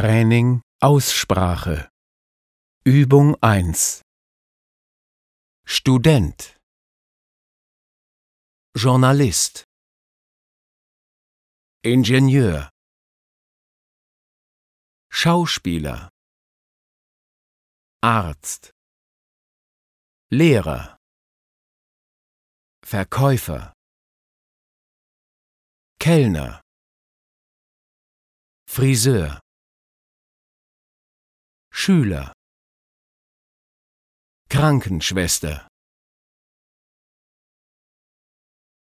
Training Aussprache. Übung 1. Student, Journalist, Ingenieur, Schauspieler, Arzt, Lehrer, Verkäufer, Kellner, Friseur, Schüler, Krankenschwester,